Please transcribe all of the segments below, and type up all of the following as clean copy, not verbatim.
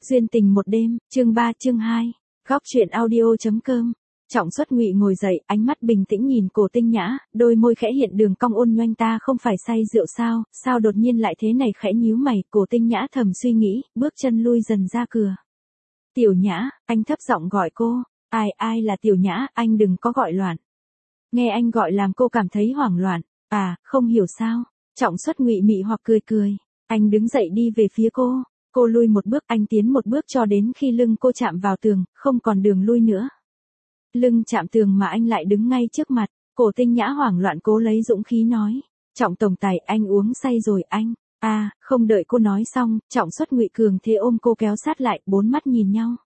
Duyên tình một đêm, chương 3 chương 2. Góc truyện audio.com. Trọng Xuất Ngụy ngồi dậy, ánh mắt bình tĩnh nhìn Cổ Tinh Nhã, đôi môi khẽ hiện đường cong ôn nhoanh, ta không phải say rượu sao, sao đột nhiên lại thế này, khẽ nhíu mày, Cổ Tinh Nhã thầm suy nghĩ, bước chân lui dần ra cửa. Tiểu Nhã, anh thấp giọng gọi cô, ai là Tiểu Nhã, anh đừng có gọi loạn. Nghe anh gọi làm cô cảm thấy hoảng loạn, không hiểu sao. Trọng Xuất Ngụy mị hoặc cười, anh đứng dậy đi về phía cô. Cô lui một bước, anh tiến một bước cho đến khi lưng cô chạm vào tường, không còn đường lui nữa. Lưng chạm tường mà anh lại đứng ngay trước mặt, Cổ Tinh Nhã hoảng loạn cố lấy dũng khí nói. Trọng tổng tài, anh uống say rồi anh. Không đợi cô nói xong, Trọng Xuất Ngụy cường thế ôm cô kéo sát lại, bốn mắt nhìn nhau.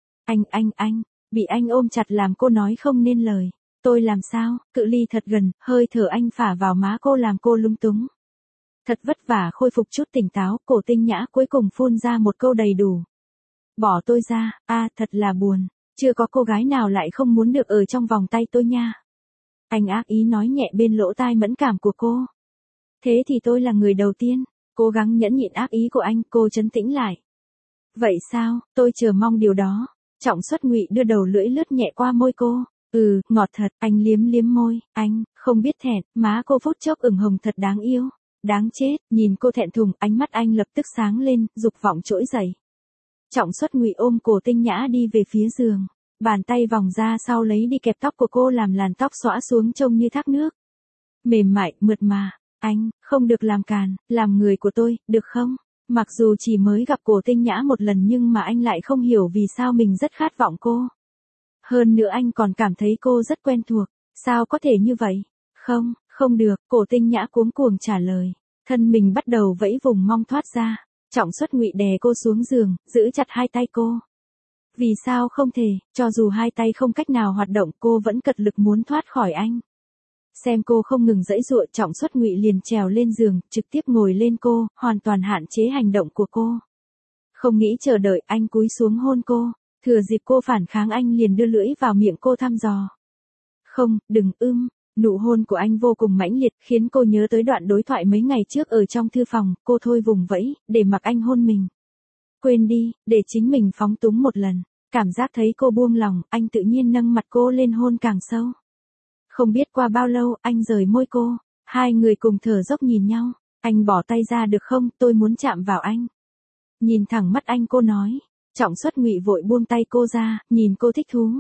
Anh, bị anh ôm chặt làm cô nói không nên lời. Tôi làm sao, cự ly thật gần, hơi thở anh phả vào má cô làm cô lung túng. Thật vất vả khôi phục chút tỉnh táo, Cổ Tinh Nhã cuối cùng phun ra một câu đầy đủ. Bỏ tôi ra, thật là buồn, chưa có cô gái nào lại không muốn được ở trong vòng tay tôi nha. Anh ác ý nói nhẹ bên lỗ tai mẫn cảm của cô. Thế thì tôi là người đầu tiên, cố gắng nhẫn nhịn ác ý của anh, cô trấn tĩnh lại. Vậy sao, tôi chờ mong điều đó. Trọng Xuất Ngụy đưa đầu lưỡi lướt nhẹ qua môi cô. Ngọt thật, anh liếm môi, anh, không biết thẹn, má cô phút chốc ửng hồng thật đáng yêu. Đáng chết, nhìn cô thẹn thùng, ánh mắt anh lập tức sáng lên, dục vọng trỗi dậy. Trọng Xuất Ngụy ôm Cổ Tinh Nhã đi về phía giường, bàn tay vòng ra sau lấy đi kẹp tóc của cô làm làn tóc xõa xuống trông như thác nước. Mềm mại, mượt mà, anh, không được làm càn, làm người của tôi, được không? Mặc dù chỉ mới gặp Cổ Tinh Nhã một lần nhưng mà anh lại không hiểu vì sao mình rất khát vọng cô. Hơn nữa anh còn cảm thấy cô rất quen thuộc, sao có thể như vậy? Không được, Cổ Tinh Nhã cuống cuồng trả lời. Thân mình bắt đầu vẫy vùng mong thoát ra. Trọng Xuất Ngụy đè cô xuống giường, giữ chặt hai tay cô. Vì sao không thể, cho dù hai tay không cách nào hoạt động cô vẫn cật lực muốn thoát khỏi anh. Xem cô không ngừng giãy giụa, Trọng Xuất Ngụy liền trèo lên giường, trực tiếp ngồi lên cô, hoàn toàn hạn chế hành động của cô. Không nghĩ chờ đợi, anh cúi xuống hôn cô. Thừa dịp cô phản kháng anh liền đưa lưỡi vào miệng cô thăm dò. Không, đừng Nụ hôn của anh vô cùng mãnh liệt, khiến cô nhớ tới đoạn đối thoại mấy ngày trước ở trong thư phòng, cô thôi vùng vẫy, để mặc anh hôn mình. Quên đi, để chính mình phóng túng một lần. Cảm giác thấy cô buông lòng, anh tự nhiên nâng mặt cô lên hôn càng sâu. Không biết qua bao lâu, anh rời môi cô, hai người cùng thở dốc nhìn nhau. Anh bỏ tay ra được không, tôi muốn chạm vào anh. Nhìn thẳng mắt anh cô nói. Trọng Xuất Ngụy vội buông tay cô ra, nhìn cô thích thú.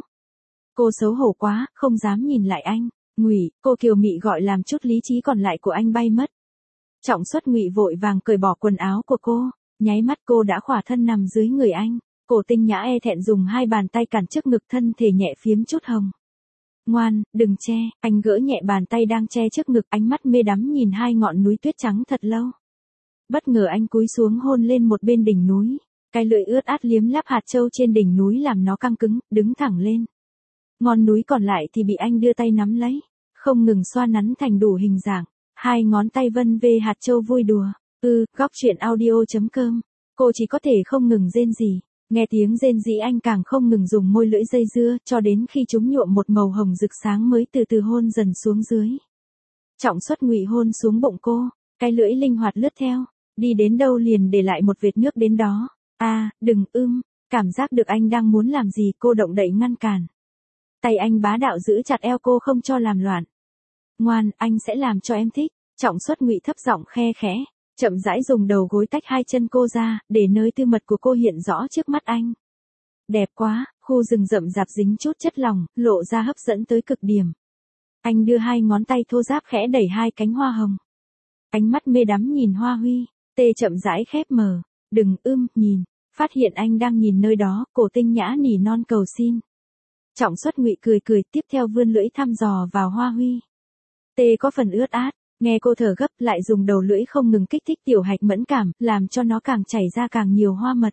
Cô xấu hổ quá, không dám nhìn lại anh. Ngụy, cô kiều mị gọi làm chút lý trí còn lại của anh bay mất. Trọng Xuất Ngụy vội vàng cởi bỏ quần áo của cô, nháy mắt cô đã khỏa thân nằm dưới người anh. Cổ Tinh Nhã e thẹn dùng hai bàn tay cản trước ngực, thân thể nhẹ phiếm chút hồng. Ngoan, đừng che, anh gỡ nhẹ bàn tay đang che trước ngực, ánh mắt mê đắm nhìn hai ngọn núi tuyết trắng thật lâu. Bất ngờ anh cúi xuống hôn lên một bên đỉnh núi, cái lưỡi ướt át liếm láp hạt châu trên đỉnh núi làm nó căng cứng, đứng thẳng lên. Ngọn núi còn lại thì bị anh đưa tay nắm lấy, không ngừng xoa nắn thành đủ hình dạng, hai ngón tay vân về hạt châu vui đùa. Góc truyện audio.com. Cô chỉ có thể không ngừng rên rỉ, nghe tiếng rên rỉ anh càng không ngừng dùng môi lưỡi dây dưa, cho đến khi chúng nhuộm một màu hồng rực sáng mới từ từ hôn dần xuống dưới. Trọng Xuất Ngụy hôn xuống bụng cô, cái lưỡi linh hoạt lướt theo, đi đến đâu liền để lại một vệt nước đến đó. Đừng cảm giác được anh đang muốn làm gì, cô động đậy ngăn cản. Tay anh bá đạo giữ chặt eo cô không cho làm loạn. Ngoan, anh sẽ làm cho em thích. Trọng Xuất Ngụy thấp giọng khe khẽ, chậm rãi dùng đầu gối tách hai chân cô ra, để nơi tư mật của cô hiện rõ trước mắt anh. Đẹp quá, khu rừng rậm rạp dính chút chất lỏng, lộ ra hấp dẫn tới cực điểm. Anh đưa hai ngón tay thô ráp khẽ đẩy hai cánh hoa hồng. Ánh mắt mê đắm nhìn hoa huy, tê chậm rãi khép mở. Đừng nhìn, phát hiện anh đang nhìn nơi đó, Cổ Tinh Nhã nỉ non cầu xin. Trọng Xuất Ngụy cười tiếp theo vươn lưỡi thăm dò vào hoa huy. Tê có phần ướt át, nghe cô thở gấp lại dùng đầu lưỡi không ngừng kích thích tiểu hạch mẫn cảm, làm cho nó càng chảy ra càng nhiều hoa mật.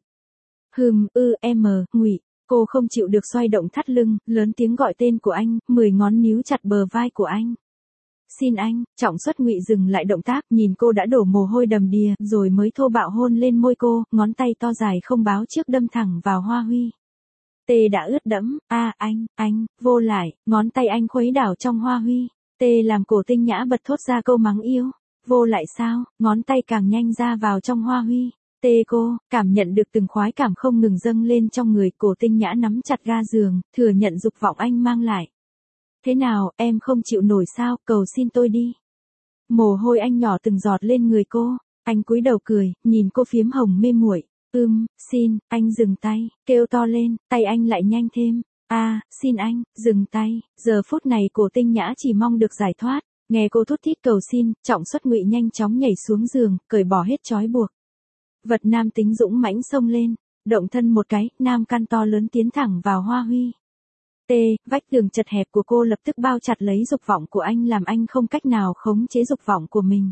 Ngụy, cô không chịu được xoay động thắt lưng, lớn tiếng gọi tên của anh, 10 ngón níu chặt bờ vai của anh. Xin anh, Trọng Xuất Ngụy dừng lại động tác, nhìn cô đã đổ mồ hôi đầm đìa, rồi mới thô bạo hôn lên môi cô, ngón tay to dài không báo trước đâm thẳng vào hoa huy. Tê đã ướt đẫm, anh, vô lại, ngón tay anh khuấy đảo trong hoa huy. Tê làm Cổ Tinh Nhã bật thốt ra câu mắng yêu. Vô lại sao, ngón tay càng nhanh ra vào trong hoa huy. Cô, cảm nhận được từng khoái cảm không ngừng dâng lên trong người, Cổ Tinh Nhã nắm chặt ga giường, thừa nhận dục vọng anh mang lại. Thế nào, em không chịu nổi sao, cầu xin tôi đi. Mồ hôi anh nhỏ từng giọt lên người cô, anh cúi đầu cười, nhìn cô phiếm hồng mê muội. Xin, anh dừng tay, kêu to lên, tay anh lại nhanh thêm. Xin anh, dừng tay. Giờ phút này Cổ Tinh Nhã chỉ mong được giải thoát, nghe cô thút thít cầu xin, Trọng Xuất Ngụy nhanh chóng nhảy xuống giường, cởi bỏ hết trói buộc. Vật nam tính dũng mãnh xông lên, động thân một cái, nam căn to lớn tiến thẳng vào Hoa Huy. Vách tường chật hẹp của cô lập tức bao chặt lấy dục vọng của anh, làm anh không cách nào khống chế dục vọng của mình.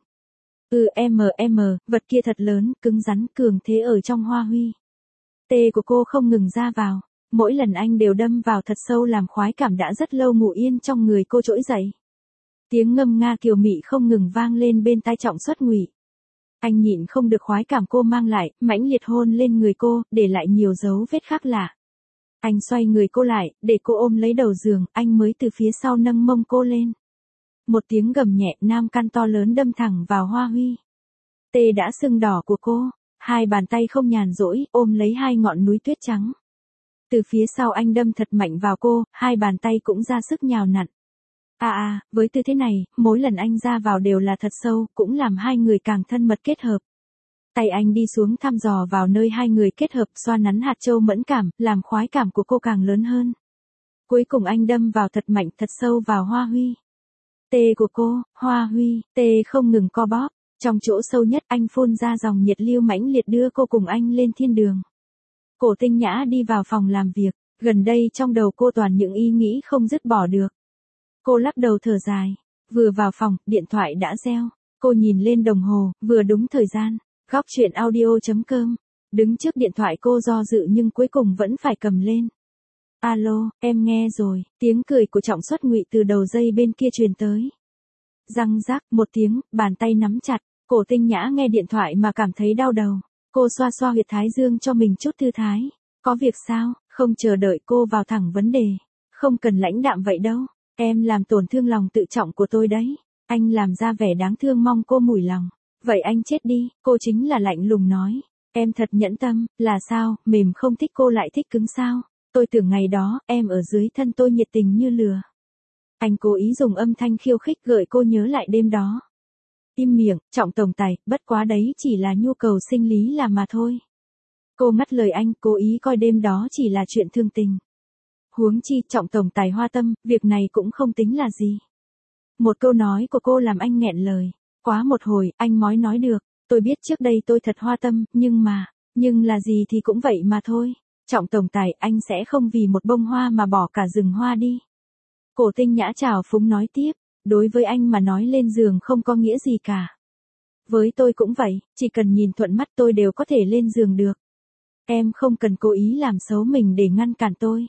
Vật kia thật lớn, cứng rắn, cường thế ở trong Hoa Huy. Của cô không ngừng ra vào, mỗi lần anh đều đâm vào thật sâu, làm khoái cảm đã rất lâu ngủ yên trong người cô trỗi dậy. Tiếng ngâm nga kiều mị không ngừng vang lên bên tai Trọng Xuất Ngụy. Anh nhịn không được khoái cảm cô mang lại, mãnh liệt hôn lên người cô, để lại nhiều dấu vết khác lạ. Anh xoay người cô lại, để cô ôm lấy đầu giường, anh mới từ phía sau nâng mông cô lên. Một tiếng gầm nhẹ, nam căn to lớn đâm thẳng vào Hoa Huy. Đã sưng đỏ của cô, hai bàn tay không nhàn rỗi, ôm lấy hai ngọn núi tuyết trắng. Từ phía sau anh đâm thật mạnh vào cô, hai bàn tay cũng ra sức nhào nặn. Với tư thế này, mỗi lần anh ra vào đều là thật sâu, cũng làm hai người càng thân mật kết hợp. Tay anh đi xuống thăm dò vào nơi hai người kết hợp, xoa nắn hạt châu mẫn cảm, làm khoái cảm của cô càng lớn hơn. Cuối cùng anh đâm vào thật mạnh thật sâu vào Hoa Huy. Của cô, Hoa Huy, không ngừng co bóp. Trong chỗ sâu nhất anh phun ra dòng nhiệt lưu mãnh liệt đưa cô cùng anh lên thiên đường. Cổ Tinh Nhã đi vào phòng làm việc, gần đây trong đầu cô toàn những ý nghĩ không dứt bỏ được. Cô lắc đầu thở dài, vừa vào phòng, điện thoại đã reo. Cô nhìn lên đồng hồ, vừa đúng thời gian. Góc truyện audio.com. Đứng trước điện thoại cô do dự nhưng cuối cùng vẫn phải cầm lên. Alo, em nghe rồi, tiếng cười của Trọng Xuất Ngụy từ đầu dây bên kia truyền tới. Răng rắc một tiếng, bàn tay nắm chặt, Cổ Tinh Nhã nghe điện thoại mà cảm thấy đau đầu. Cô xoa xoa huyệt thái dương cho mình chút thư thái. Có việc sao? Không chờ đợi cô vào thẳng vấn đề. Không cần lãnh đạm vậy đâu. Em làm tổn thương lòng tự trọng của tôi đấy. Anh làm ra vẻ đáng thương mong cô mủi lòng. Vậy anh chết đi, cô chính là lạnh lùng nói. Em thật nhẫn tâm, là sao, mềm không thích cô lại thích cứng sao? Tôi tưởng ngày đó, em ở dưới thân tôi nhiệt tình như lừa. Anh cố ý dùng âm thanh khiêu khích gợi cô nhớ lại đêm đó. Im miệng, Trọng tổng tài, bất quá đấy chỉ là nhu cầu sinh lý là mà thôi. Cô ngắt lời anh, cố ý coi đêm đó chỉ là chuyện thương tình. Huống chi, Trọng tổng tài hoa tâm, việc này cũng không tính là gì. Một câu nói của cô làm anh nghẹn lời. Quá một hồi, anh mới nói được. Tôi biết trước đây tôi thật hoa tâm, nhưng là gì thì cũng vậy mà thôi. Trọng tổng tài, anh sẽ không vì một bông hoa mà bỏ cả rừng hoa đi. Cổ Tinh Nhã trào phúng nói tiếp. Đối với anh mà nói lên giường không có nghĩa gì cả. Với tôi cũng vậy, chỉ cần nhìn thuận mắt tôi đều có thể lên giường được. Em không cần cố ý làm xấu mình để ngăn cản tôi.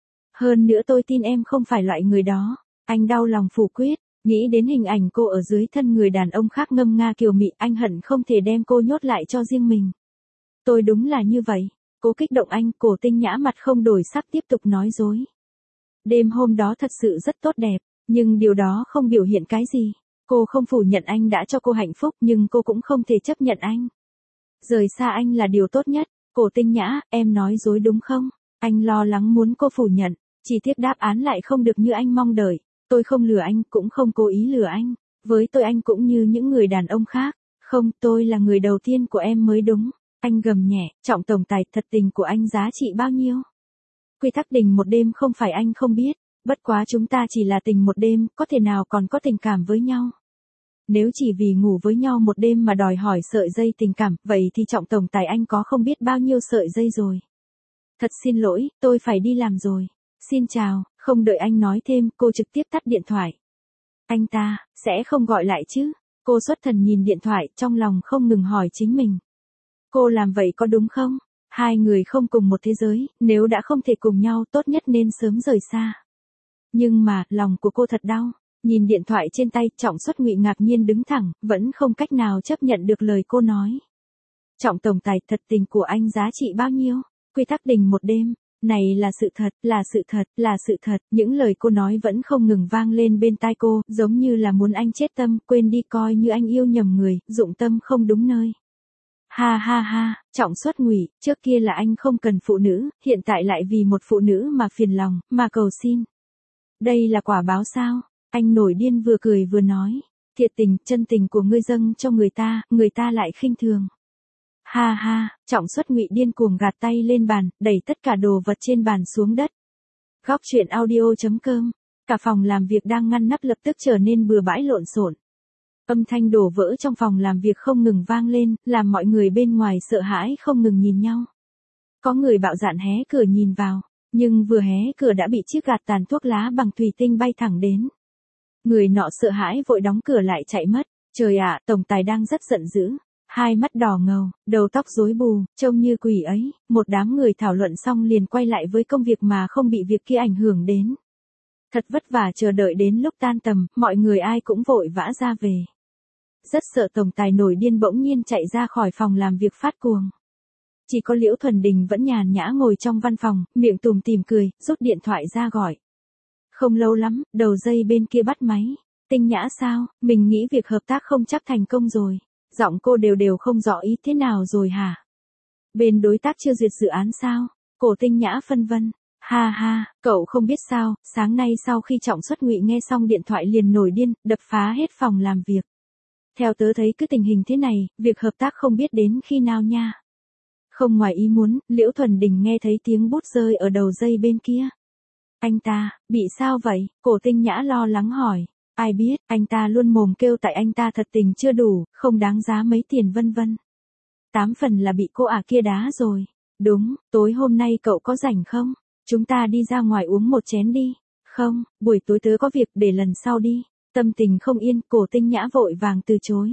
Hơn nữa tôi tin em không phải loại người đó. Anh đau lòng phủ quyết, nghĩ đến hình ảnh cô ở dưới thân người đàn ông khác ngâm nga kiều mị, anh hận không thể đem cô nhốt lại cho riêng mình. Tôi đúng là như vậy. Cố kích động anh, Cổ Tinh Nhã mặt không đổi sắc tiếp tục nói dối. Đêm hôm đó thật sự rất tốt đẹp. Nhưng điều đó không biểu hiện cái gì. Cô không phủ nhận anh đã cho cô hạnh phúc, nhưng cô cũng không thể chấp nhận anh. Rời xa anh là điều tốt nhất. Cổ Tinh Nhã, em nói dối đúng không? Anh lo lắng muốn cô phủ nhận. Chỉ tiếc đáp án lại không được như anh mong đợi. Tôi không lừa anh, cũng không cố ý lừa anh. Với tôi anh cũng như những người đàn ông khác. Không, tôi là người đầu tiên của em mới đúng. Anh gầm nhẹ, Trọng tổng tài, thật tình của anh giá trị bao nhiêu? Quy tắc tình một đêm không phải anh không biết. Bất quá chúng ta chỉ là tình một đêm, có thể nào còn có tình cảm với nhau. Nếu chỉ vì ngủ với nhau một đêm mà đòi hỏi sợi dây tình cảm, vậy thì Trọng tổng tài anh có không biết bao nhiêu sợi dây rồi. Thật xin lỗi, tôi phải đi làm rồi. Xin chào, không đợi anh nói thêm, cô trực tiếp tắt điện thoại. Anh ta, sẽ không gọi lại chứ? Cô xuất thần nhìn điện thoại, trong lòng không ngừng hỏi chính mình. Cô làm vậy có đúng không? Hai người không cùng một thế giới, nếu đã không thể cùng nhau tốt nhất nên sớm rời xa. Nhưng mà, lòng của cô thật đau. Nhìn điện thoại trên tay, Trọng Xuất Ngụy ngạc nhiên đứng thẳng, vẫn không cách nào chấp nhận được lời cô nói. Trọng tổng tài, thật tình của anh giá trị bao nhiêu? Quy tắc tình một đêm. Này là sự thật, là sự thật, là sự thật. Những lời cô nói vẫn không ngừng vang lên bên tai cô, giống như là muốn anh chết tâm, quên đi coi như anh yêu nhầm người, dụng tâm không đúng nơi. Ha ha ha, Trọng Xuất Ngụy, trước kia là anh không cần phụ nữ, hiện tại lại vì một phụ nữ mà phiền lòng, mà cầu xin. Đây là quả báo sao? Anh nổi điên vừa cười vừa nói. Thiệt tình, chân tình của ngươi dâng cho người ta lại khinh thường. Ha ha, Trọng Xuất Ngụy điên cuồng gạt tay lên bàn, đẩy tất cả đồ vật trên bàn xuống đất. Góc truyện audio.com. Cả phòng làm việc đang ngăn nắp lập tức trở nên bừa bãi lộn xộn. Âm thanh đổ vỡ trong phòng làm việc không ngừng vang lên, làm mọi người bên ngoài sợ hãi không ngừng nhìn nhau. Có người bạo dạn hé cửa nhìn vào, nhưng vừa hé cửa đã bị chiếc gạt tàn thuốc lá bằng thủy tinh bay thẳng đến. Người nọ sợ hãi vội đóng cửa lại chạy mất. Trời ạ, tổng tài đang rất giận dữ. Hai mắt đỏ ngầu, đầu tóc rối bù, trông như quỷ ấy. Một đám người thảo luận xong liền quay lại với công việc mà không bị việc kia ảnh hưởng đến. Thật vất vả chờ đợi đến lúc tan tầm, mọi người ai cũng vội vã ra về. Rất sợ tổng tài nổi điên bỗng nhiên chạy ra khỏi phòng làm việc phát cuồng. Chỉ có Liễu Thuần Đình vẫn nhàn nhã ngồi trong văn phòng, miệng tủm tỉm cười, rút điện thoại ra gọi. Không lâu lắm, đầu dây bên kia bắt máy. Tinh Nhã sao, mình nghĩ việc hợp tác không chắc thành công rồi. Giọng cô đều không rõ ý thế nào rồi hả? Bên đối tác chưa duyệt dự án sao? Cổ Tinh Nhã phân vân. Ha ha, cậu không biết sao, sáng nay sau khi Trọng Xuất Ngụy nghe xong điện thoại liền nổi điên, đập phá hết phòng làm việc. Theo tớ thấy cứ tình hình thế này, việc hợp tác không biết đến khi nào nha. Không ngoài ý muốn, Liễu Thuần Đình nghe thấy tiếng bút rơi ở đầu dây bên kia. Anh ta, bị sao vậy? Cổ Tinh Nhã lo lắng hỏi. Ai biết, anh ta luôn mồm kêu tại anh ta thật tình chưa đủ, không đáng giá mấy tiền vân vân. 8 phần là bị cô kia đá rồi. Đúng, tối hôm nay cậu có rảnh không? Chúng ta đi ra ngoài uống một chén đi. Không, buổi tối tớ có việc để lần sau đi. Tâm tình không yên, Cổ Tinh Nhã vội vàng từ chối.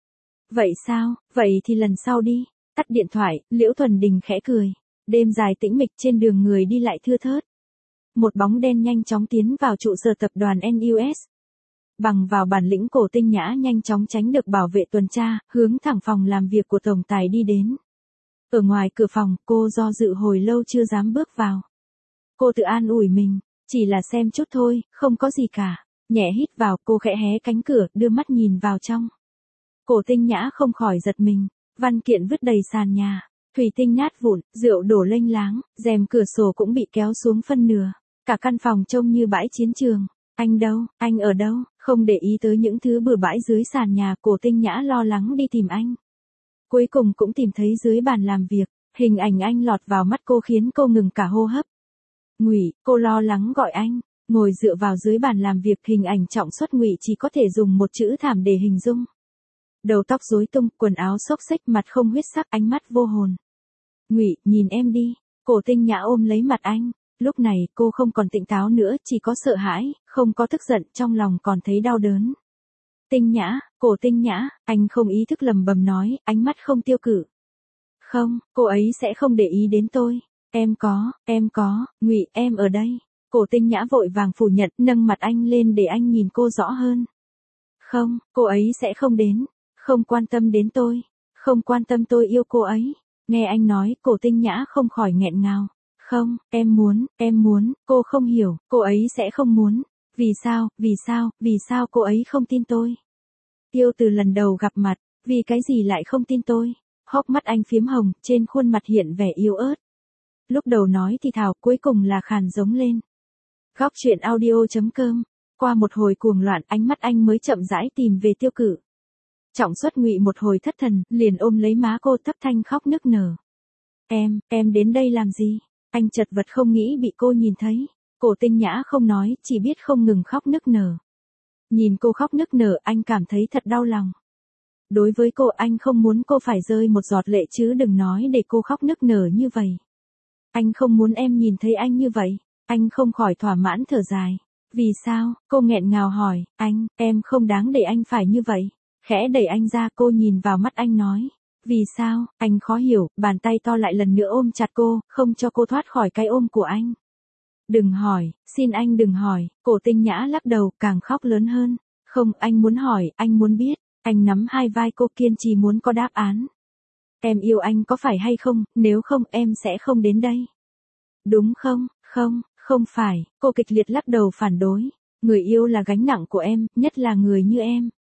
Vậy sao, vậy thì lần sau đi. Tắt điện thoại, Liễu Thuần Đình khẽ cười. Đêm dài tĩnh mịch trên đường người đi lại thưa thớt. Một bóng đen nhanh chóng tiến vào trụ sở tập đoàn NUS. Bằng vào bản lĩnh Cổ Tinh Nhã nhanh chóng tránh được bảo vệ tuần tra, hướng thẳng phòng làm việc của tổng tài đi đến. Ở ngoài cửa phòng, cô do dự hồi lâu chưa dám bước vào. Cô tự an ủi mình, chỉ là xem chút thôi, không có gì cả. Nhẹ hít vào, cô khẽ hé cánh cửa, đưa mắt nhìn vào trong. Cổ Tinh Nhã không khỏi giật mình, văn kiện vứt đầy sàn nhà, thủy tinh nát vụn, rượu đổ lênh láng, rèm cửa sổ cũng bị kéo xuống phân nửa. Cả căn phòng trông như bãi chiến trường. Anh đâu, anh ở đâu? Không để ý tới những thứ bừa bãi dưới sàn nhà, Cổ Tinh Nhã lo lắng đi tìm anh. Cuối cùng cũng tìm thấy dưới bàn làm việc, hình ảnh anh lọt vào mắt cô khiến cô ngừng cả hô hấp. Ngụy, cô lo lắng gọi anh, ngồi dựa vào dưới bàn làm việc, hình ảnh Trọng Xuất Ngụy chỉ có thể dùng một chữ thảm để hình dung. Đầu tóc rối tung, quần áo xốc xếch, mặt không huyết sắc, ánh mắt vô hồn. Ngụy, nhìn em đi. Cổ Tinh Nhã ôm lấy mặt anh. Lúc này, cô không còn tỉnh táo nữa, chỉ có sợ hãi, không có tức giận, trong lòng còn thấy đau đớn. Tinh Nhã, Cổ Tinh Nhã, anh không ý thức lầm bầm nói, ánh mắt không tiêu cự. Không, cô ấy sẽ không để ý đến tôi. Em có, Ngụy, em ở đây. Cổ Tinh Nhã vội vàng phủ nhận, nâng mặt anh lên để anh nhìn cô rõ hơn. Không, cô ấy sẽ không đến. Không quan tâm đến tôi. Không quan tâm tôi yêu cô ấy. Nghe anh nói, Cổ Tinh Nhã không khỏi nghẹn ngào. Không, em muốn, cô không hiểu, cô ấy sẽ không muốn. Vì sao cô ấy không tin tôi? Yêu từ lần đầu gặp mặt, vì cái gì lại không tin tôi? Hốc mắt anh phiếm hồng, trên khuôn mặt hiện vẻ yếu ớt. Lúc đầu nói thì thào, cuối cùng là khàn giống lên. Góc truyện audio.com. Qua một hồi cuồng loạn, ánh mắt anh mới chậm rãi tìm về tiêu cự. Trọng Xuất Ngụy một hồi thất thần, liền ôm lấy má cô thấp thanh khóc nức nở. Em đến đây làm gì? Anh chật vật không nghĩ bị cô nhìn thấy. Cổ Tinh Nhã không nói, chỉ biết không ngừng khóc nức nở. Nhìn cô khóc nức nở, anh cảm thấy thật đau lòng. Đối với cô, anh không muốn cô phải rơi một giọt lệ, chứ đừng nói để cô khóc nức nở như vậy. Anh không muốn em nhìn thấy anh như vậy. Anh không khỏi thỏa mãn thở dài. Vì sao? Cô nghẹn ngào hỏi. Em không đáng để anh phải như vậy. Khẽ đẩy anh ra, cô nhìn vào mắt anh nói. Vì sao? Anh khó hiểu, bàn tay to lại lần nữa ôm chặt cô, không cho cô thoát khỏi cái ôm của anh. Đừng hỏi, xin anh đừng hỏi. Cổ Tinh Nhã lắc đầu, càng khóc lớn hơn. Không, anh muốn hỏi, anh muốn biết. Anh nắm hai vai cô, kiên trì muốn có đáp án. Em yêu anh có phải hay không, nếu không em sẽ không đến đây. Đúng không? Không phải. Cô kịch liệt lắc đầu phản đối. Người yêu là gánh nặng của em, nhất là người như em.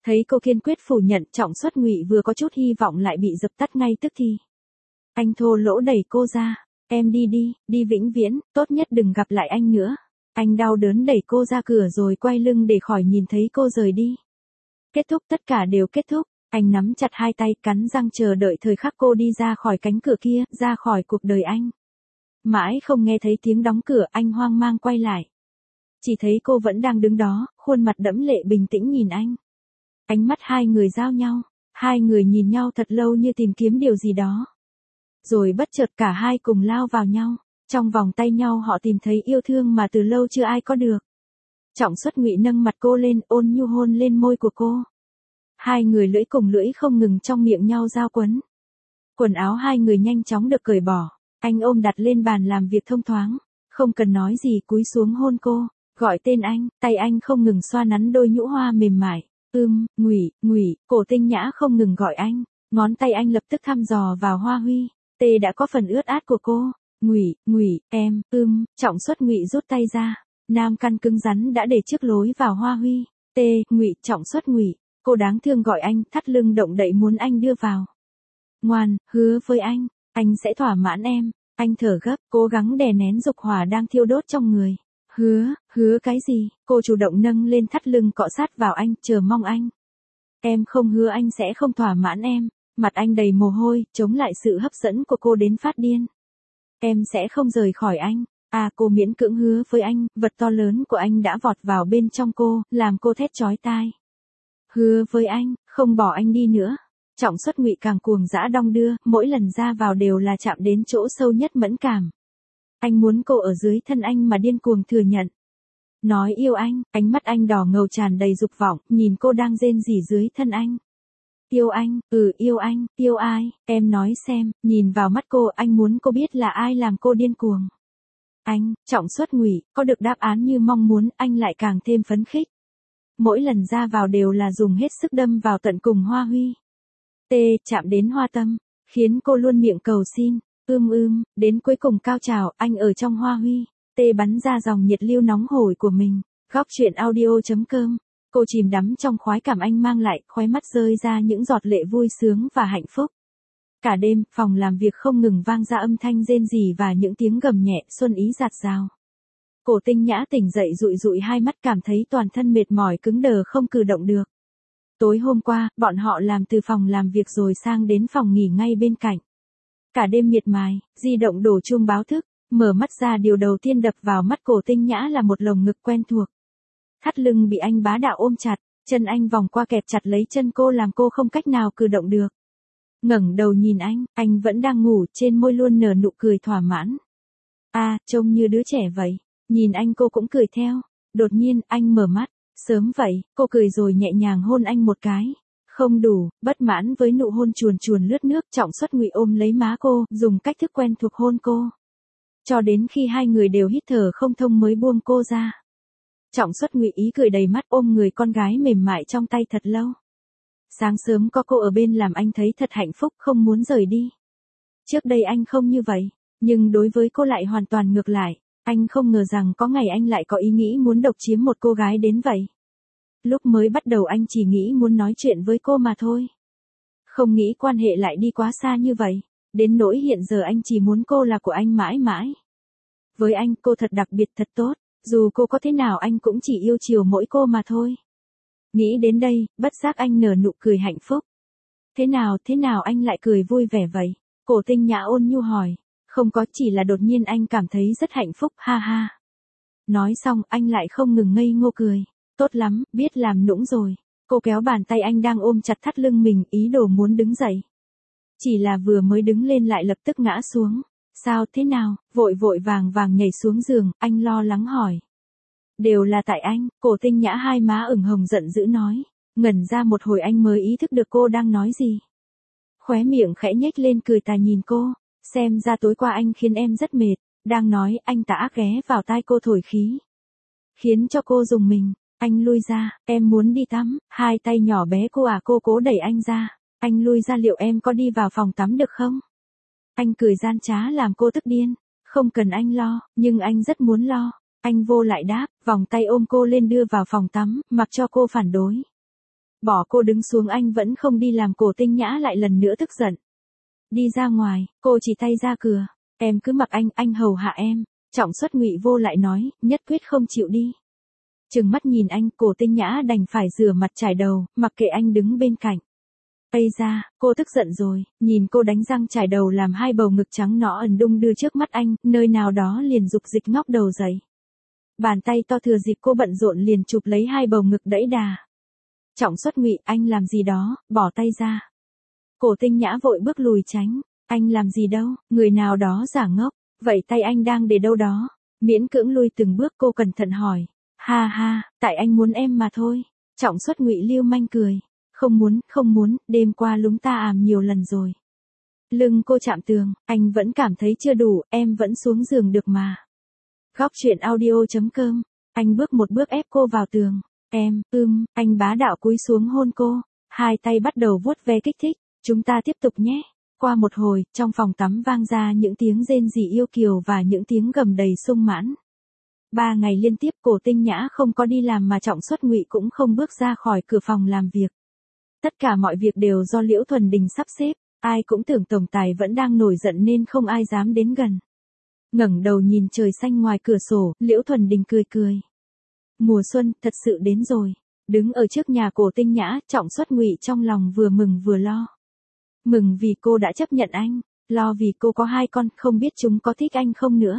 Thấy cô kiên quyết phủ nhận, Trọng Xuất Ngụy vừa có chút hy vọng lại bị dập tắt ngay tức thì. Anh thô lỗ đẩy cô ra, em đi đi, đi vĩnh viễn, tốt nhất đừng gặp lại anh nữa. Anh đau đớn đẩy cô ra cửa rồi quay lưng để khỏi nhìn thấy cô rời đi. Kết thúc, tất cả đều kết thúc. Anh nắm chặt hai tay, cắn răng chờ đợi thời khắc cô đi ra khỏi cánh cửa kia, ra khỏi cuộc đời anh. Mãi không nghe thấy tiếng đóng cửa, anh hoang mang quay lại. Chỉ thấy cô vẫn đang đứng đó, khuôn mặt đẫm lệ bình tĩnh nhìn anh. Ánh mắt hai người giao nhau, hai người nhìn nhau thật lâu như tìm kiếm điều gì đó. Rồi bất chợt cả hai cùng lao vào nhau, trong vòng tay nhau họ tìm thấy yêu thương mà từ lâu chưa ai có được. Trọng Xuất Ngụy nâng mặt cô lên, ôn nhu hôn lên môi của cô. Hai người lưỡi cùng lưỡi không ngừng trong miệng nhau giao quấn. Quần áo hai người nhanh chóng được cởi bỏ, anh ôm đặt lên bàn làm việc thông thoáng, không cần nói gì cúi xuống hôn cô, gọi tên anh, tay anh không ngừng xoa nắn đôi nhũ hoa mềm mại. Ngụy, Ngụy, Cổ Tinh Nhã không ngừng gọi anh, ngón tay anh lập tức thăm dò vào Hoa Huy, tê đã có phần ướt át của cô. Ngụy, em, Trọng Xuất Ngụy rút tay ra, nam căn cứng rắn đã để trước lối vào Hoa Huy, Ngụy, Trọng Xuất Ngụy, cô đáng thương gọi anh, thắt lưng động đậy muốn anh đưa vào. Ngoan, hứa với anh sẽ thỏa mãn em. Anh thở gấp, cố gắng đè nén dục hỏa đang thiêu đốt trong người. Hứa cái gì? Cô chủ động nâng lên thắt lưng cọ sát vào anh, chờ mong anh. Em không hứa anh sẽ không thỏa mãn em. Mặt anh đầy mồ hôi, chống lại sự hấp dẫn của cô đến phát điên. Em sẽ không rời khỏi anh. Cô miễn cưỡng hứa với anh, vật to lớn của anh đã vọt vào bên trong cô, làm cô thét chói tai. Hứa với anh, không bỏ anh đi nữa. Trọng Xuất Ngụy càng cuồng dã đong đưa, mỗi lần ra vào đều là chạm đến chỗ sâu nhất mẫn cảm. Anh muốn cô ở dưới thân anh mà điên cuồng thừa nhận. Nói yêu anh, ánh mắt anh đỏ ngầu tràn đầy dục vọng, nhìn cô đang rên rỉ dưới thân anh. Yêu anh, yêu anh, yêu ai, em nói xem, nhìn vào mắt cô, anh muốn cô biết là ai làm cô điên cuồng. Anh, Trọng Xuất Ngụy, có được đáp án như mong muốn, anh lại càng thêm phấn khích. Mỗi lần ra vào đều là dùng hết sức đâm vào tận cùng Hoa Huy. Chạm đến hoa tâm, khiến cô luôn miệng cầu xin, đến cuối cùng cao trào, anh ở trong Hoa Huy, bắn ra dòng nhiệt lưu nóng hổi của mình. Góc truyện audio.com, cô chìm đắm trong khoái cảm anh mang lại, khóe mắt rơi ra những giọt lệ vui sướng và hạnh phúc. Cả đêm, phòng làm việc không ngừng vang ra âm thanh rên rỉ và những tiếng gầm nhẹ, xuân ý dạt dào. Cổ Tinh Nhã tỉnh dậy dụi dụi hai mắt, cảm thấy toàn thân mệt mỏi cứng đờ không cử động được. Tối hôm qua, bọn họ làm từ phòng làm việc rồi sang đến phòng nghỉ ngay bên cạnh. Cả đêm miệt mài, di động đổ chuông báo thức, mở mắt ra điều đầu tiên đập vào mắt Cổ Tinh Nhã là một lồng ngực quen thuộc. Thắt lưng bị anh bá đạo ôm chặt, chân anh vòng qua kẹp chặt lấy chân cô làm cô không cách nào cử động được. Ngẩng đầu nhìn anh vẫn đang ngủ, trên môi luôn nở nụ cười thỏa mãn. Trông như đứa trẻ vậy. Nhìn anh cô cũng cười theo. Đột nhiên, anh mở mắt. Sớm vậy, cô cười rồi nhẹ nhàng hôn anh một cái. Không đủ, bất mãn với nụ hôn chuồn chuồn lướt nước, Trọng Xuất Ngụy ôm lấy má cô, dùng cách thức quen thuộc hôn cô. Cho đến khi hai người đều hít thở không thông mới buông cô ra. Trọng Xuất Ngụy ý cười đầy mắt ôm người con gái mềm mại trong tay thật lâu. Sáng sớm có cô ở bên làm anh thấy thật hạnh phúc, không muốn rời đi. Trước đây anh không như vậy, nhưng đối với cô lại hoàn toàn ngược lại. Anh không ngờ rằng có ngày anh lại có ý nghĩ muốn độc chiếm một cô gái đến vậy. Lúc mới bắt đầu anh chỉ nghĩ muốn nói chuyện với cô mà thôi. Không nghĩ quan hệ lại đi quá xa như vậy. Đến nỗi hiện giờ anh chỉ muốn cô là của anh mãi mãi. Với anh cô thật đặc biệt thật tốt. Dù cô có thế nào anh cũng chỉ yêu chiều mỗi cô mà thôi. Nghĩ đến đây, bất giác anh nở nụ cười hạnh phúc. Thế nào anh lại cười vui vẻ vậy? Cổ Tinh Nhã ôn nhu hỏi. Không có, chỉ là đột nhiên anh cảm thấy rất hạnh phúc, ha ha. Nói xong, anh lại không ngừng ngây ngô cười. Tốt lắm, biết làm nũng rồi. Cô kéo bàn tay anh đang ôm chặt thắt lưng mình, ý đồ muốn đứng dậy. Chỉ là vừa mới đứng lên lại lập tức ngã xuống. Sao thế nào? Vội vàng nhảy xuống giường, anh lo lắng hỏi. Đều là tại anh, Cổ Tinh Nhã hai má ửng hồng giận dữ nói. Ngẩn ra một hồi anh mới ý thức được cô đang nói gì. Khóe miệng khẽ nhếch lên cười tà nhìn cô. Xem ra tối qua anh khiến em rất mệt. Đang nói, anh tà ác ghé vào tai cô thổi khí. Khiến cho cô rùng mình. Anh lui ra, em muốn đi tắm. Hai tay nhỏ bé cô cố đẩy anh ra. Anh lui ra, liệu em có đi vào phòng tắm được không? Anh cười gian trá làm cô tức điên. Không cần anh lo, nhưng anh rất muốn lo. Anh vô lại đáp, vòng tay ôm cô lên đưa vào phòng tắm, mặc cho cô phản đối. Bỏ cô đứng xuống anh vẫn không đi làm. Cổ Tinh Nhã lại lần nữa tức giận. Đi ra ngoài, cô chỉ tay ra cửa. Em cứ mặc anh hầu hạ em. Trọng Xuất Ngụy vô lại nói, nhất quyết không chịu đi. Trừng mắt nhìn anh, Cổ Tinh Nhã đành phải rửa mặt trải đầu, mặc kệ anh đứng bên cạnh. Ây da, cô tức giận rồi, nhìn cô đánh răng trải đầu làm hai bầu ngực trắng nõn ẩn đung đưa trước mắt anh, nơi nào đó liền dục dịch ngóc đầu dậy. Bàn tay to thừa dịp cô bận rộn liền chụp lấy hai bầu ngực đẫy đà. Trọng Xuất Ngụy, anh làm gì đó, bỏ tay ra. Cổ Tinh Nhã vội bước lùi tránh, anh làm gì đâu, người nào đó giả ngốc, vậy tay anh đang để đâu đó. Miễn cưỡng lui từng bước cô cẩn thận hỏi. Ha ha, tại anh muốn em mà thôi. Trọng Xuất Ngụy lưu manh cười. Không muốn, đêm qua lúng ta àm nhiều lần rồi. Lưng cô chạm tường, anh vẫn cảm thấy chưa đủ, em vẫn xuống giường được mà. Góc truyện audio.com, anh bước một bước ép cô vào tường. Anh bá đạo cúi xuống hôn cô, hai tay bắt đầu vuốt ve kích thích, chúng ta tiếp tục nhé. Qua một hồi, trong phòng tắm vang ra những tiếng rên rỉ yêu kiều và những tiếng gầm đầy sung mãn. 3 ngày liên tiếp Cổ Tinh Nhã không có đi làm mà Trọng Xuất Ngụy cũng không bước ra khỏi cửa phòng làm việc. Tất cả mọi việc đều do Liễu Thuần Đình sắp xếp, ai cũng tưởng tổng tài vẫn đang nổi giận nên không ai dám đến gần. Ngẩng đầu nhìn trời xanh ngoài cửa sổ, Liễu Thuần Đình cười cười. Mùa xuân thật sự đến rồi. Đứng ở trước nhà Cổ Tinh Nhã, Trọng Xuất Ngụy trong lòng vừa mừng vừa lo. Mừng vì cô đã chấp nhận anh, lo vì cô có 2 con, không biết chúng có thích anh không nữa.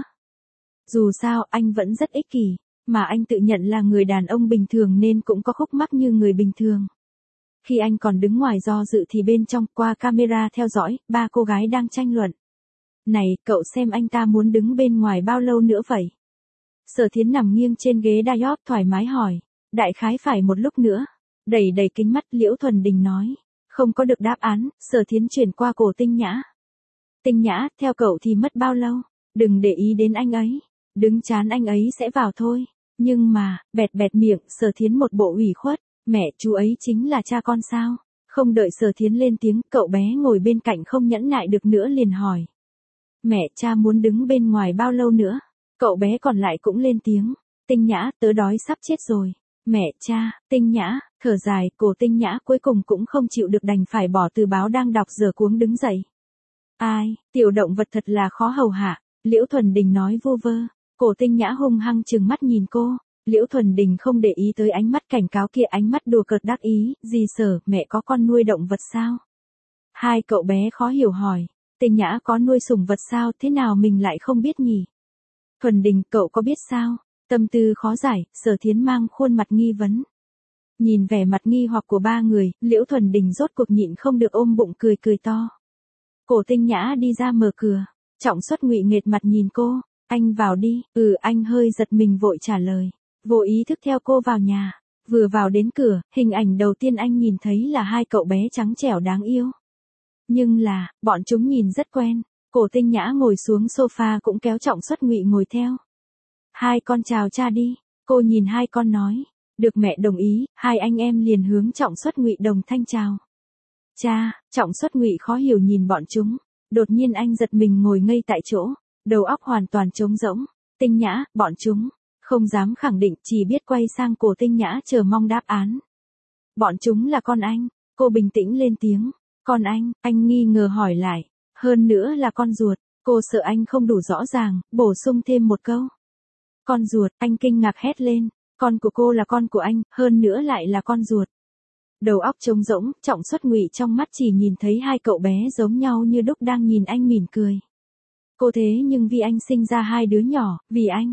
Dù sao, anh vẫn rất ích kỷ, mà anh tự nhận là người đàn ông bình thường nên cũng có khúc mắc như người bình thường. Khi anh còn đứng ngoài do dự thì bên trong, qua camera theo dõi, 3 cô gái đang tranh luận. Này, cậu xem anh ta muốn đứng bên ngoài bao lâu nữa vậy? Sở Thiến nằm nghiêng trên ghế Dayot thoải mái hỏi. Đại khái phải một lúc nữa. Đầy đầy kính mắt, Liễu Thuần Đình nói. Không có được đáp án, Sở Thiến chuyển qua Cổ Tinh Nhã. Tinh Nhã, theo cậu thì mất bao lâu? Đừng để ý đến anh ấy. Đứng chán anh ấy sẽ vào thôi. Nhưng mà, bẹt bẹt miệng, Sở Thiến một bộ ủy khuất. Mẹ, chú ấy chính là cha con sao? Không đợi Sở Thiến lên tiếng, cậu bé ngồi bên cạnh không nhẫn nại được nữa liền hỏi. Mẹ, cha muốn đứng bên ngoài bao lâu nữa? Cậu bé còn lại cũng lên tiếng. Tinh Nhã, tớ đói sắp chết rồi. Mẹ, cha, Tinh Nhã, thở dài, Cổ Tinh Nhã cuối cùng cũng không chịu được đành phải bỏ từ báo đang đọc giờ cuống đứng dậy. Ai, tiểu động vật thật là khó hầu hạ, Liễu Thuần Đình nói vu vơ. Cổ Tinh Nhã hung hăng trừng mắt nhìn cô. Liễu Thuần Đình không để ý tới ánh mắt cảnh cáo kia, ánh mắt đùa cợt đắc ý. Dì Sở, mẹ có con nuôi động vật sao? Hai cậu bé khó hiểu hỏi. Tinh Nhã có nuôi sủng vật sao, thế nào mình lại không biết nhỉ? Thuần Đình, cậu có biết sao? Tâm tư khó giải, Sở Thiến mang khuôn mặt nghi vấn. Nhìn vẻ mặt nghi hoặc của 3 người, Liễu Thuần Đình rốt cuộc nhịn không được ôm bụng cười cười to. Cổ Tinh Nhã đi ra mở cửa. Trọng Xuất Ngụy nghệt mặt nhìn cô. Anh vào đi. Anh hơi giật mình vội trả lời. Vô ý thức theo cô vào nhà. Vừa vào đến cửa, hình ảnh đầu tiên anh nhìn thấy là 2 cậu bé trắng trẻo đáng yêu. Nhưng là, bọn chúng nhìn rất quen. Cổ Tinh Nhã ngồi xuống sofa cũng kéo Trọng Xuất Ngụy ngồi theo. 2 con chào cha đi. Cô nhìn 2 con nói. Được mẹ đồng ý, 2 anh em liền hướng Trọng Xuất Ngụy đồng thanh chào. Cha, Trọng Xuất Ngụy khó hiểu nhìn bọn chúng. Đột nhiên anh giật mình ngồi ngây tại chỗ. Đầu óc hoàn toàn trống rỗng. Tinh Nhã, bọn chúng. Không dám khẳng định, chỉ biết quay sang Cổ Tinh Nhã chờ mong đáp án. Bọn chúng là con anh. Cô bình tĩnh lên tiếng. Con anh nghi ngờ hỏi lại. Hơn nữa là con ruột. Cô sợ anh không đủ rõ ràng, bổ sung thêm một câu. Con ruột, anh kinh ngạc hét lên. Con của cô là con của anh, hơn nữa lại là con ruột. Đầu óc trống rỗng, Trọng Xuất Ngụy trong mắt chỉ nhìn thấy 2 cậu bé giống nhau như đúc đang nhìn anh mỉm cười. Cô thế nhưng vì anh sinh ra 2 đứa nhỏ, vì anh.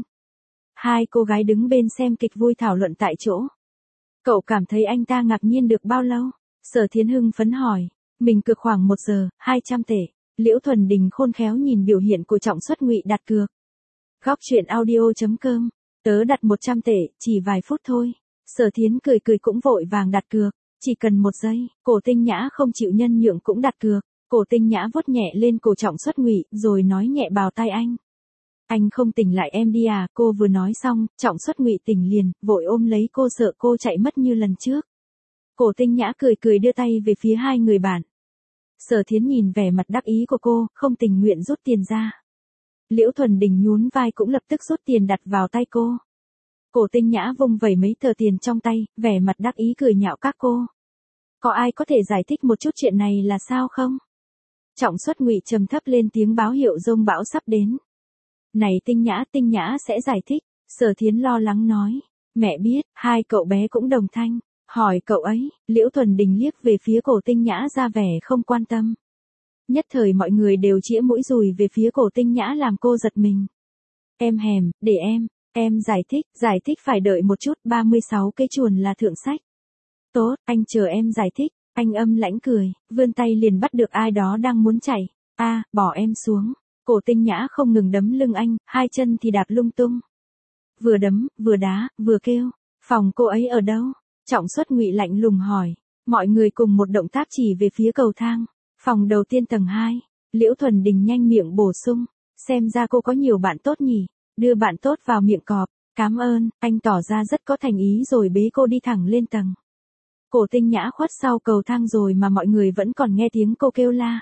2 cô gái đứng bên xem kịch vui thảo luận tại chỗ. Cậu cảm thấy anh ta ngạc nhiên được bao lâu? Sở Thiến hưng phấn hỏi. Mình cược khoảng 1 giờ, 200 tệ. Liễu Thuần Đình khôn khéo nhìn biểu hiện của Trọng Xuất Ngụy đặt cược. Góc truyện audio.com. Tớ đặt 100 tệ, chỉ vài phút thôi. Sở Thiến cười cười cũng vội vàng đặt cược. Chỉ cần 1 giây, Cổ Tinh Nhã không chịu nhân nhượng cũng đặt cược. Cổ Tinh Nhã vuốt nhẹ lên cổ Trọng Xuất Ngụy, rồi nói nhẹ vào tai anh. Anh không tỉnh lại em đi à? Cô vừa nói xong, Trọng Xuất Ngụy tỉnh liền, vội ôm lấy cô sợ cô chạy mất như lần trước. Cổ Tinh Nhã cười cười đưa tay về phía 2 người bạn. Sở Thiến nhìn vẻ mặt đắc ý của cô, không tình nguyện rút tiền ra. Liễu Thuần Đình nhún vai cũng lập tức rút tiền đặt vào tay cô. Cổ Tinh Nhã vung vẩy mấy tờ tiền trong tay, vẻ mặt đắc ý cười nhạo các cô. có ai có thể giải thích một chút chuyện này là sao không? Trọng Xuất Ngụy trầm thấp lên tiếng báo hiệu dông bão sắp đến. Này Tinh Nhã sẽ giải thích, Sở Thiến lo lắng nói. Mẹ biết, hai cậu bé cũng đồng thanh, hỏi cậu ấy, Liễu Thuần Đình liếc về phía Cổ Tinh Nhã ra vẻ không quan tâm. Nhất thời mọi người đều chĩa mũi dùi về phía Cổ Tinh Nhã làm cô giật mình. Em hèm, để em giải thích phải đợi một chút, 36 cái chuồn là thượng sách. Tốt, anh chờ em giải thích, anh âm lãnh cười, vươn tay liền bắt được ai đó đang muốn chạy. Bỏ em xuống. Cổ Tinh Nhã không ngừng đấm lưng anh, hai chân thì đạp lung tung. Vừa đấm, vừa đá, vừa kêu, phòng cô ấy ở đâu? Trọng Xuất Ngụy lạnh lùng hỏi. Mọi người cùng một động tác chỉ về phía cầu thang. Phòng đầu tiên tầng 2. Liễu Thuần Đình nhanh miệng bổ sung. Xem ra cô có nhiều bạn tốt nhỉ. Đưa bạn tốt vào miệng cọp. Cảm ơn, anh tỏ ra rất có thành ý rồi bế cô đi thẳng lên tầng. Cổ Tinh Nhã khuất sau cầu thang rồi mà mọi người vẫn còn nghe tiếng cô kêu la.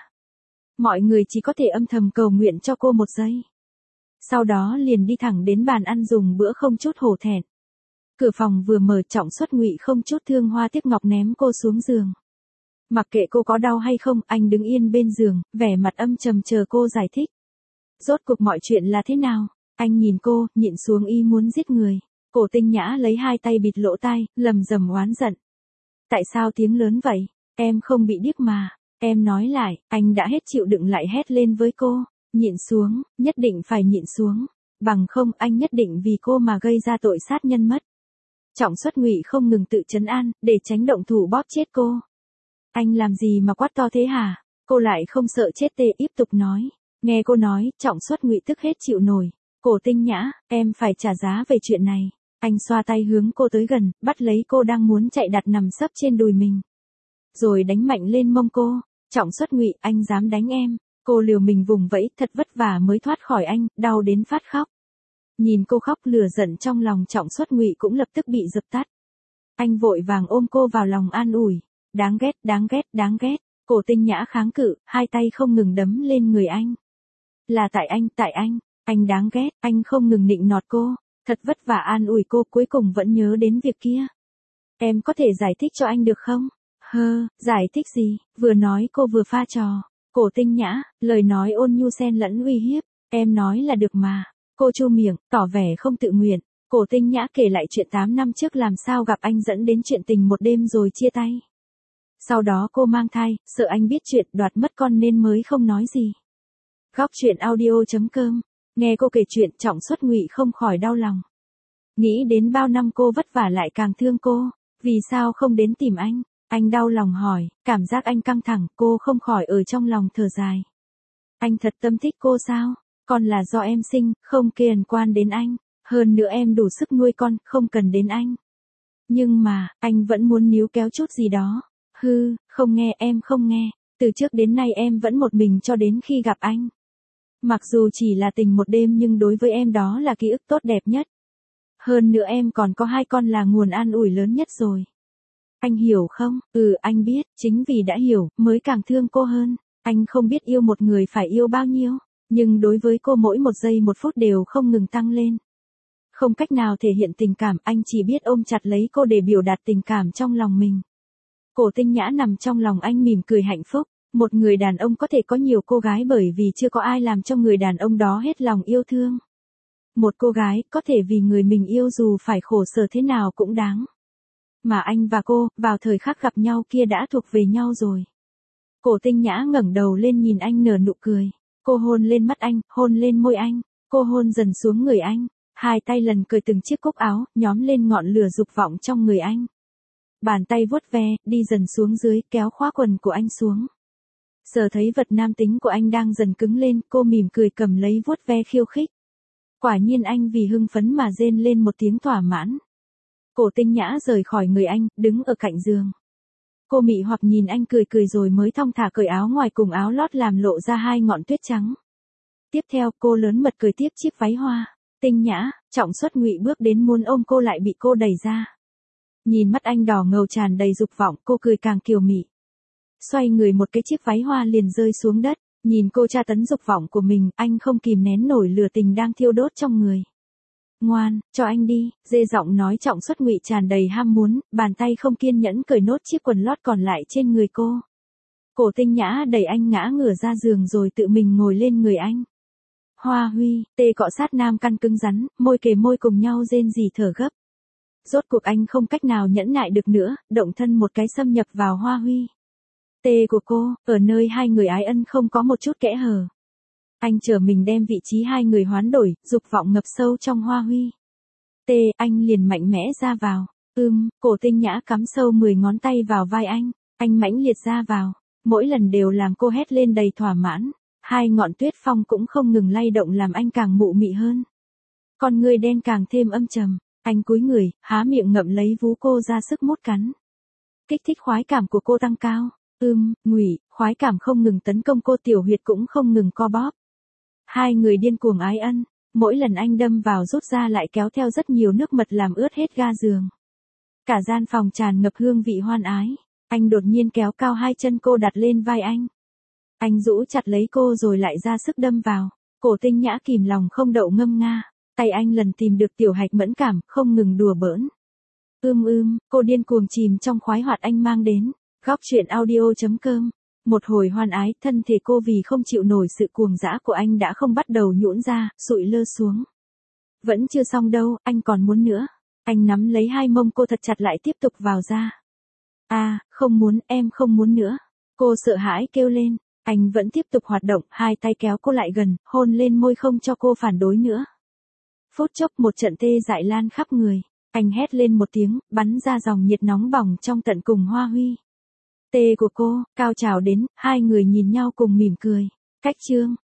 Mọi người chỉ có thể âm thầm cầu nguyện cho cô một giây. Sau đó liền đi thẳng đến bàn ăn dùng bữa không chút hổ thẹn. Cửa phòng vừa mở, Trọng Xuất Ngụy không chút thương hoa tiếc ngọc ném cô xuống giường. Mặc kệ cô có đau hay không, anh đứng yên bên giường, vẻ mặt âm trầm chờ cô giải thích. Rốt cuộc mọi chuyện là thế nào? Anh nhìn cô, nhịn xuống ý muốn giết người. Cổ Tinh Nhã lấy hai tay bịt lỗ tai, lầm rầm oán giận. Tại sao tiếng lớn vậy? Em không bị điếc mà. Em nói lại, anh đã hết chịu đựng lại hét lên với cô. Nhịn xuống, nhất định phải nhịn xuống. Bằng không anh nhất định vì cô mà gây ra tội sát nhân mất. Trọng Xuất Ngụy không ngừng tự trấn an, để tránh động thủ bóp chết cô. Anh làm gì mà quát to thế hả? Cô lại không sợ chết tê, tiếp tục nói. Nghe cô nói, Trọng Xuất Ngụy tức hết chịu nổi. Cổ Tinh Nhã, em phải trả giá về chuyện này. Anh xoa tay hướng cô tới gần, bắt lấy cô đang muốn chạy đặt nằm sấp trên đùi mình. Rồi đánh mạnh lên mông cô. Trọng Xuất Ngụy, anh dám đánh em. Cô liều mình vùng vẫy, thật vất vả mới thoát khỏi anh, đau đến phát khóc. Nhìn cô khóc, lửa giận trong lòng Trọng Xuất Ngụy cũng lập tức bị dập tắt. Anh vội vàng ôm cô vào lòng an ủi. Đáng ghét, đáng ghét, đáng ghét. Cổ Tinh Nhã kháng cự, hai tay không ngừng đấm lên người anh. Là tại anh đáng ghét, anh không ngừng nịnh nọt cô. Thật vất vả an ủi cô, cuối cùng vẫn nhớ đến việc kia. Em có thể giải thích cho anh được không? Giải thích gì? Vừa nói cô vừa pha trò. Cổ Tinh Nhã, lời nói ôn nhu xen lẫn uy hiếp. Em nói là được mà. Cô chu miệng, tỏ vẻ không tự nguyện. Cổ Tinh Nhã kể lại chuyện 8 năm trước làm sao gặp anh dẫn đến chuyện tình một đêm rồi chia tay. Sau đó cô mang thai, sợ anh biết chuyện đoạt mất con nên mới không nói gì. Góc truyện audio.com. Nghe cô kể chuyện, Trọng Xuất Ngụy không khỏi đau lòng. Nghĩ đến bao năm cô vất vả lại càng thương cô. Vì sao không đến tìm anh? Anh đau lòng hỏi, cảm giác anh căng thẳng, cô không khỏi ở trong lòng thở dài. Anh thật tâm thích cô sao? Con là do em sinh, không liên quan đến anh. Hơn nữa em đủ sức nuôi con, không cần đến anh. Nhưng mà, anh vẫn muốn níu kéo chút gì đó. Không nghe, em không nghe. Từ trước đến nay em vẫn một mình cho đến khi gặp anh. Mặc dù chỉ là tình một đêm nhưng đối với em đó là ký ức tốt đẹp nhất. Hơn nữa em còn có hai con là nguồn an ủi lớn nhất rồi. Anh hiểu không? Anh biết, chính vì đã hiểu, mới càng thương cô hơn. Anh không biết yêu một người phải yêu bao nhiêu. Nhưng đối với cô mỗi một giây một phút đều không ngừng tăng lên. Không cách nào thể hiện tình cảm, anh chỉ biết ôm chặt lấy cô để biểu đạt tình cảm trong lòng mình. Cổ Tinh Nhã nằm trong lòng anh mỉm cười hạnh phúc. Một người đàn ông có thể có nhiều cô gái bởi vì chưa có ai làm cho người đàn ông đó hết lòng yêu thương. Một cô gái có thể vì người mình yêu dù phải khổ sở thế nào cũng đáng. Mà anh và cô, vào thời khắc gặp nhau kia đã thuộc về nhau rồi. Cổ Tinh Nhã ngẩng đầu lên nhìn anh nở nụ cười. Cô hôn lên mắt anh, hôn lên môi anh. Cô hôn dần xuống người anh. Hai tay lần cởi từng chiếc cúc áo, nhóm lên ngọn lửa dục vọng trong người anh. Bàn tay vuốt ve, đi dần xuống dưới, kéo khóa quần của anh xuống. Giờ thấy vật nam tính của anh đang dần cứng lên, cô mỉm cười cầm lấy vuốt ve khiêu khích. Quả nhiên anh vì hưng phấn mà rên lên một tiếng thỏa mãn. Cổ Tinh Nhã rời khỏi người anh, đứng ở cạnh giường. Cô mị hoặc nhìn anh cười cười rồi mới thong thả cởi áo ngoài cùng áo lót làm lộ ra hai ngọn tuyết trắng. Tiếp theo cô lớn mật cười tiếp chiếc váy hoa. Tinh Nhã, Trọng Xuất Ngụy bước đến muốn ôm cô lại bị cô đẩy ra. Nhìn mắt anh đỏ ngầu tràn đầy dục vọng, cô cười càng kiều mị. Xoay người một cái chiếc váy hoa liền rơi xuống đất, nhìn cô tra tấn dục vọng của mình, anh không kìm nén nổi lửa tình đang thiêu đốt trong người. Ngoan, cho anh đi, dê giọng nói Trọng Xuất Ngụy tràn đầy ham muốn, bàn tay không kiên nhẫn cởi nốt chiếc quần lót còn lại trên người cô. Cổ Tinh Nhã đẩy anh ngã ngửa ra giường rồi tự mình ngồi lên người anh. Hoa Huy, tê cọ sát nam căn cứng rắn, môi kề môi cùng nhau rên rỉ thở gấp. Rốt cuộc anh không cách nào nhẫn nại được nữa, động thân một cái xâm nhập vào Hoa Huy. Tê của cô, ở nơi hai người ái ân không có một chút kẽ hở. Anh chờ mình đem vị trí hai người hoán đổi, dục vọng ngập sâu trong Hoa Huy. Tê, anh liền mạnh mẽ ra vào. Cổ Tinh Nhã cắm sâu 10 ngón tay vào vai anh mãnh liệt ra vào. Mỗi lần đều làm cô hét lên đầy thỏa mãn. Hai ngọn tuyết phong cũng không ngừng lay động làm anh càng mụ mị hơn. Con người đen càng thêm âm trầm. Anh cúi người, há miệng ngậm lấy vú cô ra sức mút cắn. Kích thích khoái cảm của cô tăng cao. Ngụy, khoái cảm không ngừng tấn công cô, tiểu huyệt cũng không ngừng co bóp. Hai người điên cuồng ái ân, mỗi lần anh đâm vào rút ra lại kéo theo rất nhiều nước mật làm ướt hết ga giường. Cả gian phòng tràn ngập hương vị hoan ái, anh đột nhiên kéo cao hai chân cô đặt lên vai anh. Anh rũ chặt lấy cô rồi lại ra sức đâm vào, Cổ Tinh Nhã kìm lòng không đậu ngâm nga, tay anh lần tìm được tiểu hạch mẫn cảm, không ngừng đùa bỡn. Cô điên cuồng chìm trong khoái hoạt anh mang đến. Góc truyện audio.com. Một hồi hoan ái, thân thể cô vì không chịu nổi sự cuồng dã của anh đã không bắt đầu nhũn ra, sụi lơ xuống. Vẫn chưa xong đâu, anh còn muốn nữa. Anh nắm lấy hai mông cô thật chặt lại tiếp tục vào ra. Không muốn, em không muốn nữa. Cô sợ hãi kêu lên. Anh vẫn tiếp tục hoạt động, hai tay kéo cô lại gần, hôn lên môi không cho cô phản đối nữa. Phút chốc một trận tê dại lan khắp người. Anh hét lên một tiếng, bắn ra dòng nhiệt nóng bỏng trong tận cùng Hoa Huy. Tê của cô, cao trào đến, hai người nhìn nhau cùng mỉm cười. Cách chương.